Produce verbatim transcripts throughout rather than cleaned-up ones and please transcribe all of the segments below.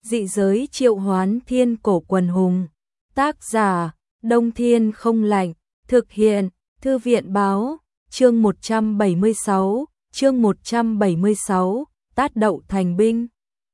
Dị giới triệu hoán thiên cổ quần hùng. Tác giả, Đông Thiên không lạnh. Thực hiện, Thư viện báo. Chương một trăm bảy mươi sáu, chương một trăm bảy mươi sáu, tát đậu thành binh.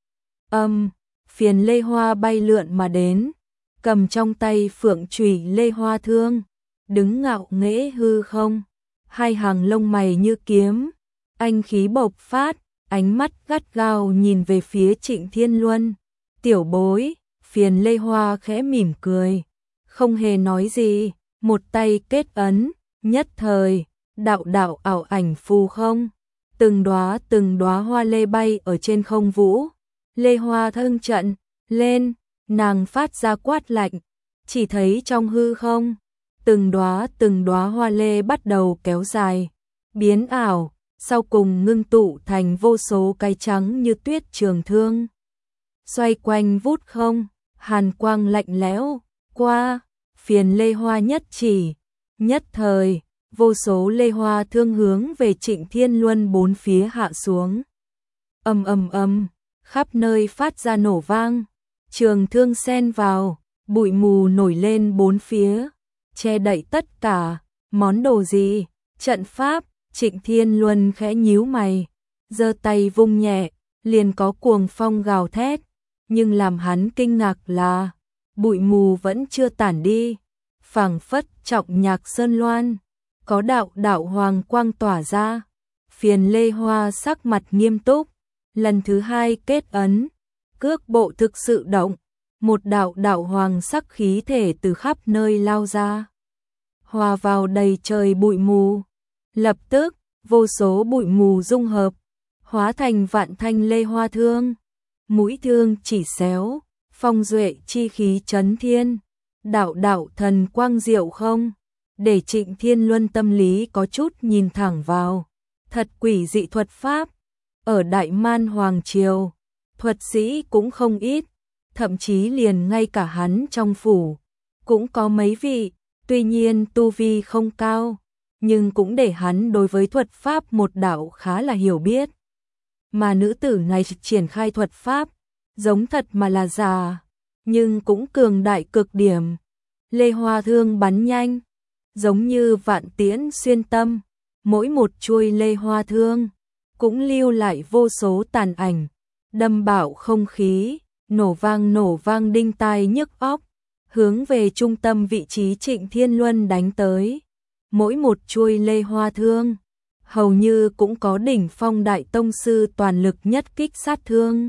Âm, phiền Lê Hoa bay lượn mà đến, cầm trong tay phượng chùy Lê Hoa thương, đứng ngạo nghễ hư không, hai hàng lông mày như kiếm, anh khí bộc phát, ánh mắt gắt gao nhìn về phía Trịnh Thiên Luân. Tiểu bối, phiền Lê Hoa khẽ mỉm cười, không hề nói gì, một tay kết ấn, nhất thời, đạo đạo ảo ảnh phù không, từng đóa từng đóa hoa lê bay ở trên không vũ. Lê Hoa thâng trận lên, nàng phát ra quát lạnh, chỉ thấy trong hư không, từng đóa từng đóa hoa lê bắt đầu kéo dài, biến ảo, sau cùng ngưng tụ thành vô số cái trắng như tuyết trường thương. Xoay quanh vút không, hàn quang lạnh lẽo, qua, phiền Lê Hoa nhất chỉ, nhất thời, vô số lê hoa thương hướng về Trịnh Thiên Luân bốn phía hạ xuống. Ầm ầm ầm, khắp nơi phát ra nổ vang, trường thương xen vào, bụi mù nổi lên bốn phía, che đậy tất cả, món đồ gì? Trận pháp. Trịnh Thiên Luân khẽ nhíu mày, giơ tay vung nhẹ, liền có cuồng phong gào thét, nhưng làm hắn kinh ngạc là bụi mù vẫn chưa tản đi, phảng phất trọng nhạc sơn loan, có đạo đạo hoàng quang tỏa ra. Phiền Lê Hoa sắc mặt nghiêm túc, lần thứ hai kết ấn, cước bộ thực sự động, một đạo đạo hoàng sắc khí thể từ khắp nơi lao ra, hòa vào đầy trời bụi mù. Lập tức, vô số bụi mù dung hợp, hóa thành vạn thanh lê hoa thương. Mũi thương chỉ xéo, phong duệ chi khí chấn thiên, đạo đạo thần quang diệu không, để Trịnh Thiên Luân tâm lý có chút nhìn thẳng vào. Thật quỷ dị thuật pháp, ở Đại Man Hoàng Triều, thuật sĩ cũng không ít, thậm chí liền ngay cả hắn trong phủ, cũng có mấy vị, tuy nhiên tu vi không cao, nhưng cũng để hắn đối với thuật pháp một đạo khá là hiểu biết. Mà nữ tử này triển khai thuật pháp, giống thật mà là giả, nhưng cũng cường đại cực điểm. Lê Hoa thương bắn nhanh, giống như vạn tiễn xuyên tâm, mỗi một chuôi lê hoa thương cũng lưu lại vô số tàn ảnh, đâm bạo không khí, nổ vang nổ vang đinh tai nhức óc, hướng về trung tâm vị trí Trịnh Thiên Luân đánh tới. Mỗi một chuôi lê hoa thương, hầu như cũng có đỉnh phong đại tông sư toàn lực nhất kích sát thương.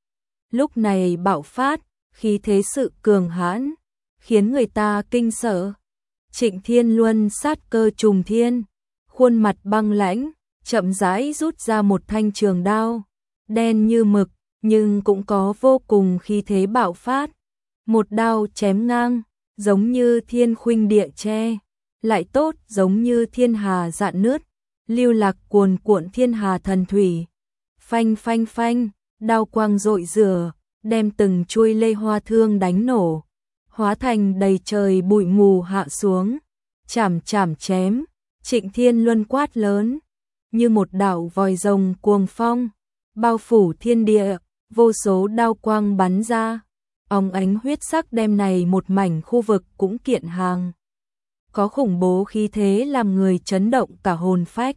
Lúc này bạo phát, khí thế sự cường hãn, khiến người ta kinh sợ. Trịnh Thiên Luân sát cơ trùng thiên, khuôn mặt băng lãnh, chậm rãi rút ra một thanh trường đao, đen như mực, nhưng cũng có vô cùng khí thế bạo phát. Một đao chém ngang, giống như thiên khuynh địa che, lại tốt giống như thiên hà dạn nứt, lưu lạc cuồn cuộn thiên hà thần thủy. Phanh phanh phanh, đao quang rội rửa, đem từng chuôi lê hoa thương đánh nổ, hóa thành đầy trời bụi mù hạ xuống. Chảm chảm chém, Trịnh Thiên Luân quát lớn, như một đạo vòi rồng cuồng phong, bao phủ thiên địa, vô số đao quang bắn ra, óng ánh huyết sắc đem này một mảnh khu vực cũng kiện hàng. Có khủng bố khí thế làm người chấn động cả hồn phách.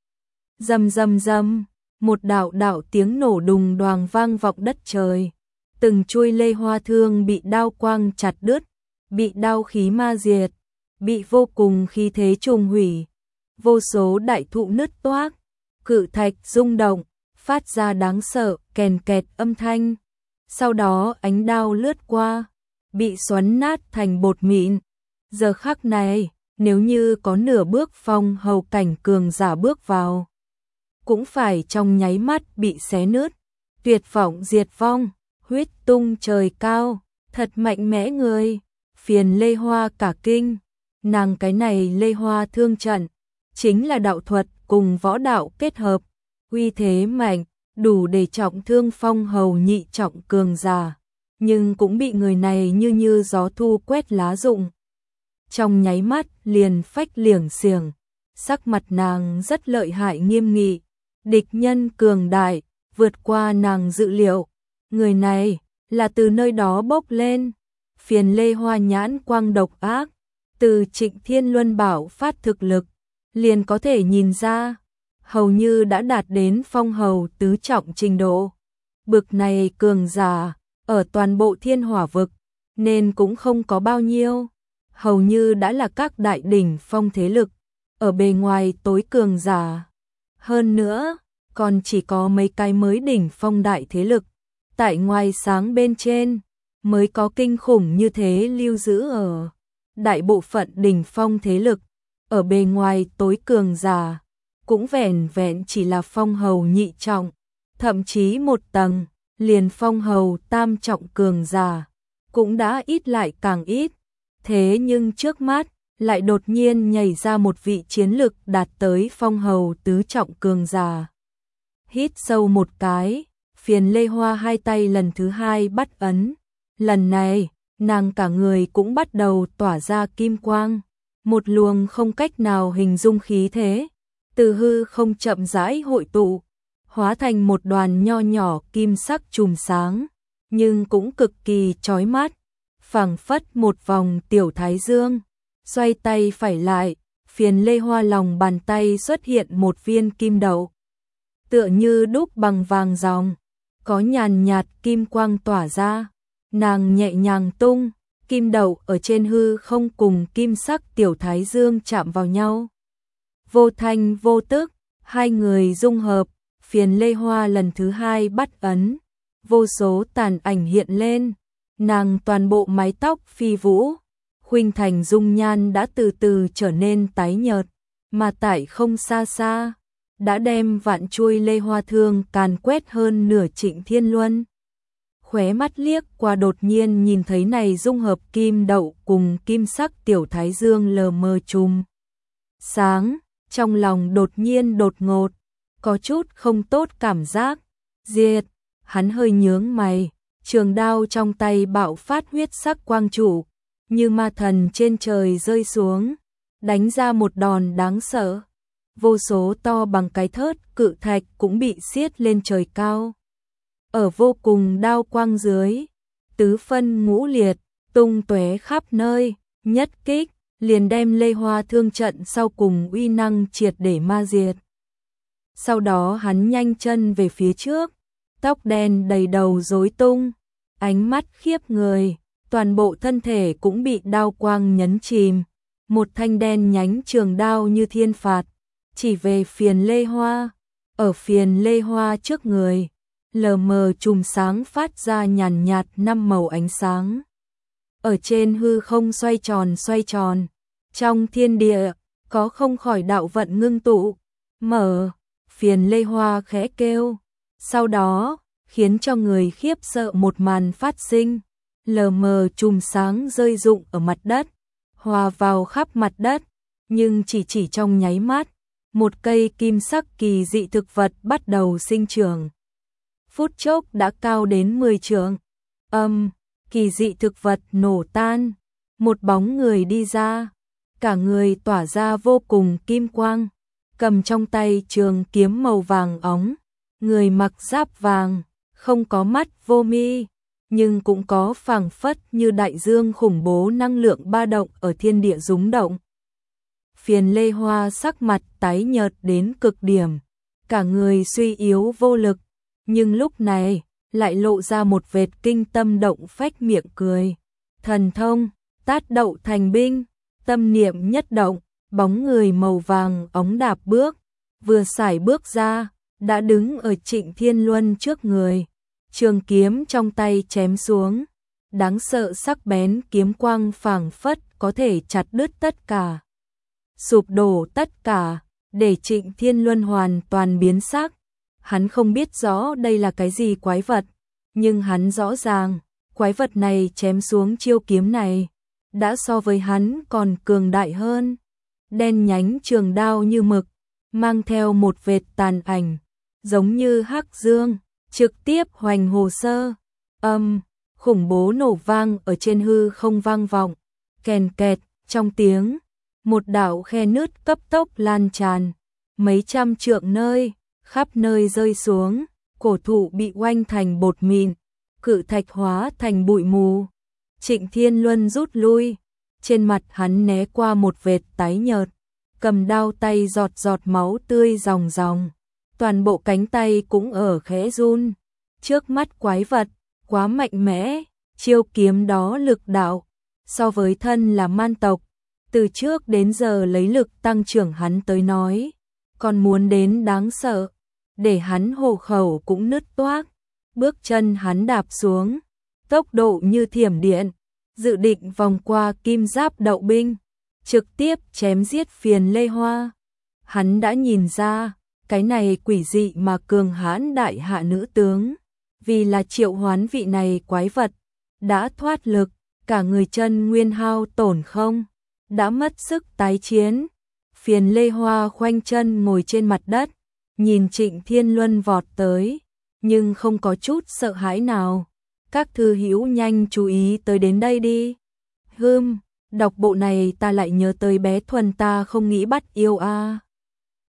Rầm rầm rầm, một đạo đạo tiếng nổ đùng đoàng vang vọng đất trời. Từng chuôi lê hoa thương bị đao quang chặt đứt, bị đao khí ma diệt, bị vô cùng khí thế trùng hủy. Vô số đại thụ nứt toác, cự thạch rung động, phát ra đáng sợ kèn kẹt âm thanh. Sau đó ánh đao lướt qua, bị xoắn nát thành bột mịn. Giờ khắc này, nếu như có nửa bước phong hầu cảnh cường giả bước vào, cũng phải trong nháy mắt bị xé nứt, tuyệt vọng diệt vong, huyết tung trời cao, thật mạnh mẽ người. Phiền Lê Hoa cả kinh, nàng cái này lê hoa thương trận, chính là đạo thuật cùng võ đạo kết hợp, uy thế mạnh, đủ để trọng thương phong hầu nhị trọng cường giả, nhưng cũng bị người này như như gió thu quét lá rụng. Trong nháy mắt liền phách liểng xiềng, sắc mặt nàng rất lợi hại nghiêm nghị, địch nhân cường đại, vượt qua nàng dự liệu. Người này, là từ nơi đó bốc lên. Phiền Lê Hoa nhãn quang độc ác, từ Trịnh Thiên Luân bảo phát thực lực, liền có thể nhìn ra, hầu như đã đạt đến phong hầu tứ trọng trình độ. Bực này cường giả, ở toàn bộ thiên hỏa vực, nên cũng không có bao nhiêu, hầu như đã là các đại đỉnh phong thế lực, ở bề ngoài tối cường giả. Hơn nữa, còn chỉ có mấy cái mới đỉnh phong đại thế lực, tại ngoài sáng bên trên, mới có kinh khủng như thế lưu giữ ở đại bộ phận đỉnh phong thế lực, ở bề ngoài tối cường giả, cũng vẻn vẹn chỉ là phong hầu nhị trọng, thậm chí một tầng, liền phong hầu tam trọng cường giả, cũng đã ít lại càng ít. Thế nhưng trước mắt, lại đột nhiên nhảy ra một vị chiến lực đạt tới phong hầu tứ trọng cường giả. Hít sâu một cái, Phiền Lê Hoa hai tay lần thứ hai bắt ấn. Lần này, nàng cả người cũng bắt đầu tỏa ra kim quang, một luồng không cách nào hình dung khí thế, từ hư không chậm rãi hội tụ, hóa thành một đoàn nho nhỏ kim sắc chùm sáng, nhưng cũng cực kỳ chói mắt, phảng phất một vòng tiểu thái dương. Xoay tay phải lại, Phiền Lê Hoa lòng bàn tay xuất hiện một viên kim đậu, tựa như đúc bằng vàng ròng, có nhàn nhạt kim quang tỏa ra. Nàng nhẹ nhàng tung, kim đậu ở trên hư không cùng kim sắc tiểu thái dương chạm vào nhau. Vô thanh vô tức, hai người dung hợp, Phiền Lê Hoa lần thứ hai bắt ấn, vô số tàn ảnh hiện lên, nàng toàn bộ mái tóc phi vũ, khuynh thành dung nhan đã từ từ trở nên tái nhợt, mà tại không xa xa, đã đem vạn chuôi lê hoa thương càn quét hơn nửa Trịnh Thiên Luân. Khóe mắt liếc qua đột nhiên nhìn thấy này dung hợp kim đậu cùng kim sắc tiểu thái dương lờ mờ chùm sáng, trong lòng đột nhiên đột ngột, có chút không tốt cảm giác. Diệt, hắn hơi nhướng mày, trường đao trong tay bạo phát huyết sắc quang trụ, như ma thần trên trời rơi xuống, đánh ra một đòn đáng sợ. Vô số to bằng cái thớt cự thạch cũng bị xiết lên trời cao. Ở vô cùng đao quang dưới, tứ phân ngũ liệt, tung tóe khắp nơi, nhất kích, liền đem Lê Hoa thương trận sau cùng uy năng triệt để ma diệt. Sau đó hắn nhanh chân về phía trước, tóc đen đầy đầu rối tung, ánh mắt khiếp người, toàn bộ thân thể cũng bị đao quang nhấn chìm, một thanh đen nhánh trường đao như thiên phạt, chỉ về Phiền Lê Hoa, ở Phiền Lê Hoa trước người. Lờ mờ chùm sáng phát ra nhàn nhạt năm màu ánh sáng. Ở trên hư không xoay tròn xoay tròn. Trong thiên địa, có không khỏi đạo vận ngưng tụ. Mở, Phiền Lê Hoa khẽ kêu. Sau đó, khiến cho người khiếp sợ một màn phát sinh. Lờ mờ chùm sáng rơi rụng ở mặt đất, hòa vào khắp mặt đất. Nhưng chỉ chỉ trong nháy mắt, một cây kim sắc kỳ dị thực vật bắt đầu sinh trưởng. Phút chốc đã cao đến mười trượng. Âm, kỳ dị thực vật nổ tan, một bóng người đi ra, cả người tỏa ra vô cùng kim quang, cầm trong tay trường kiếm màu vàng óng, người mặc giáp vàng, không có mắt vô mi, nhưng cũng có phảng phất như đại dương khủng bố năng lượng ba động ở thiên địa rúng động. Phiền Lê Hoa sắc mặt tái nhợt đến cực điểm, cả người suy yếu vô lực. Nhưng lúc này, lại lộ ra một vệt kinh tâm động phách miệng cười. Thần thông, tát đậu thành binh, tâm niệm nhất động, bóng người màu vàng óng đạp bước, vừa sải bước ra, đã đứng ở Trịnh Thiên Luân trước người. Trường kiếm trong tay chém xuống, đáng sợ sắc bén kiếm quang phảng phất có thể chặt đứt tất cả, sụp đổ tất cả, để Trịnh Thiên Luân hoàn toàn biến sắc. Hắn không biết rõ đây là cái gì quái vật, nhưng hắn rõ ràng, quái vật này chém xuống chiêu kiếm này, đã so với hắn còn cường đại hơn. Đen nhánh trường đao như mực, mang theo một vệt tàn ảnh, giống như hắc dương, trực tiếp hoành hồ sơ. Âm, khủng bố nổ vang ở trên hư không vang vọng, kèn kẹt, trong tiếng, một đạo khe nứt cấp tốc lan tràn, mấy trăm trượng nơi, khắp nơi rơi xuống, cổ thụ bị oanh thành bột mịn, cự thạch hóa thành bụi mù. Trịnh Thiên Luân rút lui, trên mặt hắn né qua một vệt tái nhợt, cầm đao tay giọt giọt máu tươi ròng ròng, toàn bộ cánh tay cũng ở khẽ run. Trước mắt quái vật, quá mạnh mẽ, chiêu kiếm đó lực đạo, so với thân là man tộc, từ trước đến giờ lấy lực tăng trưởng hắn tới nói, còn muốn đến đáng sợ, để hắn hổ khẩu cũng nứt toác. Bước chân hắn đạp xuống, tốc độ như thiểm điện, dự định vòng qua kim giáp đậu binh, trực tiếp chém giết Phiền Lê Hoa. Hắn đã nhìn ra, cái này quỷ dị mà cường hãn đại hạ nữ tướng, vì là triệu hoán vị này quái vật, đã thoát lực, cả người chân nguyên hao tổn không, đã mất sức tái chiến. Phiền Lê Hoa khoanh chân ngồi trên mặt đất, nhìn Trịnh Thiên Luân vọt tới, nhưng không có chút sợ hãi nào. Các thư hữu nhanh chú ý tới đến đây đi. Hừm, đọc bộ này ta lại nhớ tới bé Thuần ta không nghĩ bắt yêu a. À.